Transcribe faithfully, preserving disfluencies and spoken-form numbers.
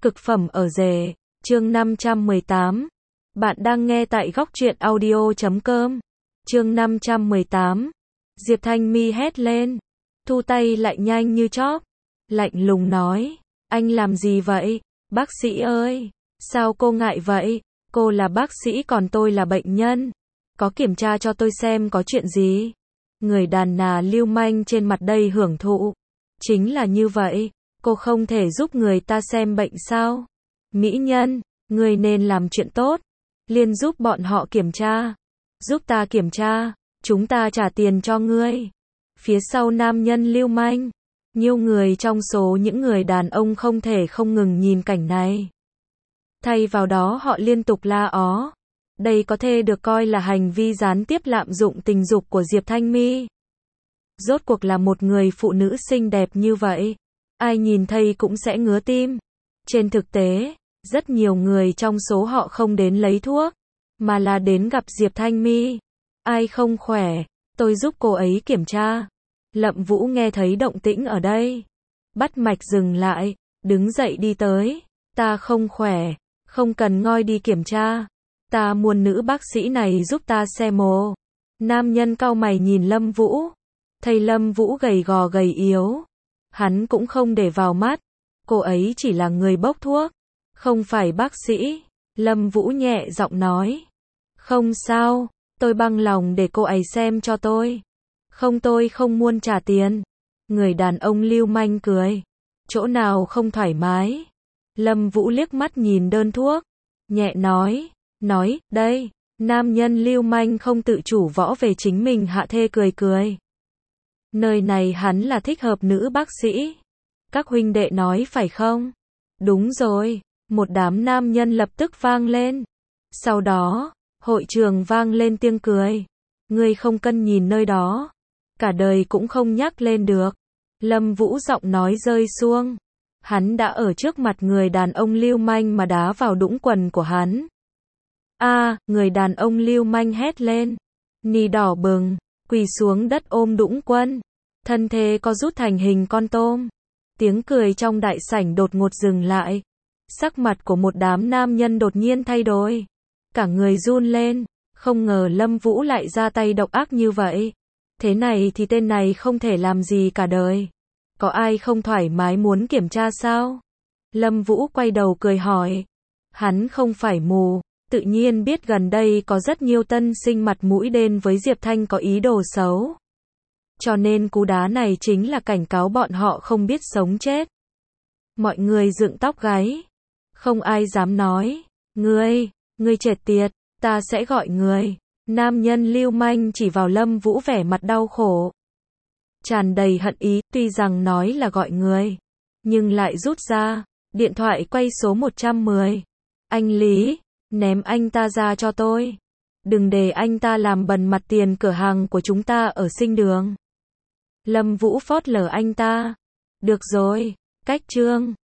Cực phẩm ở rể, chương năm trăm mười tám. Bạn đang nghe tại góc truyện audio chấm com. Chương năm trăm mười tám. Diệp Thanh Mi hét lên, thu tay lại nhanh như chớp, lạnh lùng nói, anh làm gì vậy? Bác sĩ ơi, sao cô ngại vậy? Cô là bác sĩ còn tôi là bệnh nhân. Có kiểm tra cho tôi xem có chuyện gì? Người đàn bà lưu manh trên mặt đây hưởng thụ. Chính là như vậy, cô không thể giúp người ta xem bệnh sao? Mỹ nhân, người nên làm chuyện tốt, liền giúp bọn họ kiểm tra. Giúp ta kiểm tra, chúng ta trả tiền cho ngươi. Phía sau nam nhân lưu manh, nhiều người trong số những người đàn ông không thể không ngừng nhìn cảnh này. Thay vào đó họ liên tục la ó. Đây có thể được coi là hành vi gián tiếp lạm dụng tình dục của Diệp Thanh Mi. Rốt cuộc là một người phụ nữ xinh đẹp như vậy, ai nhìn thấy cũng sẽ ngứa tim. Trên thực tế, rất nhiều người trong số họ không đến lấy thuốc, mà là đến gặp Diệp Thanh Mi. Ai không khỏe, tôi giúp cô ấy kiểm tra. Lâm Vũ nghe thấy động tĩnh ở đây, bắt mạch dừng lại, đứng dậy đi tới. Ta không khỏe, không cần ngoi đi kiểm tra. Ta muốn nữ bác sĩ này giúp ta xem mồ. Nam nhân cau mày nhìn Lâm Vũ, thấy Lâm Vũ gầy gò gầy yếu, hắn cũng không để vào mắt. Cô ấy chỉ là người bốc thuốc, không phải bác sĩ. Lâm Vũ nhẹ giọng nói, không sao, tôi bằng lòng để cô ấy xem cho tôi. Không, tôi không muốn trả tiền. Người đàn ông lưu manh cười, chỗ nào không thoải mái? Lâm Vũ liếc mắt nhìn đơn thuốc, nhẹ nói, nói, đây. Nam nhân lưu manh không tự chủ võ về chính mình hạ thê cười cười. Nơi này hắn là thích hợp nữ bác sĩ. Các huynh đệ nói phải không? Đúng rồi, một đám nam nhân lập tức vang lên. Sau đó, hội trường vang lên tiếng cười. Ngươi không cần nhìn nơi đó, cả đời cũng không nhắc lên được. Lâm Vũ giọng nói rơi xuống. Hắn đã ở trước mặt người đàn ông lưu manh mà đá vào đũng quần của hắn. A, à, người đàn ông lưu manh hét lên, nì đỏ bừng, quỳ xuống đất ôm đũng quân, thân thể co rút thành hình con tôm. Tiếng cười trong đại sảnh đột ngột dừng lại. Sắc mặt của một đám nam nhân đột nhiên thay đổi, cả người run lên, không ngờ Lâm Vũ lại ra tay độc ác như vậy. Thế này thì tên này không thể làm gì cả đời. Có ai không thoải mái muốn kiểm tra sao? Lâm Vũ quay đầu cười hỏi. Hắn không phải mù, tự nhiên biết gần đây có rất nhiều tân sinh mặt mũi đen với Diệp Thanh có ý đồ xấu. Cho nên cú đá này chính là cảnh cáo bọn họ không biết sống chết. Mọi người dựng tóc gáy, không ai dám nói, ngươi, ngươi chết tiệt, ta sẽ gọi người. Nam nhân lưu manh chỉ vào Lâm Vũ vẻ mặt đau khổ, tràn đầy hận ý, tuy rằng nói là gọi người, nhưng lại rút ra điện thoại quay số một trăm mười. Anh Lý, ném anh ta ra cho tôi. Đừng để anh ta làm bẩn mặt tiền cửa hàng của chúng ta ở Sinh Đường. Lâm Vũ phớt lờ anh ta. Được rồi, cách trương.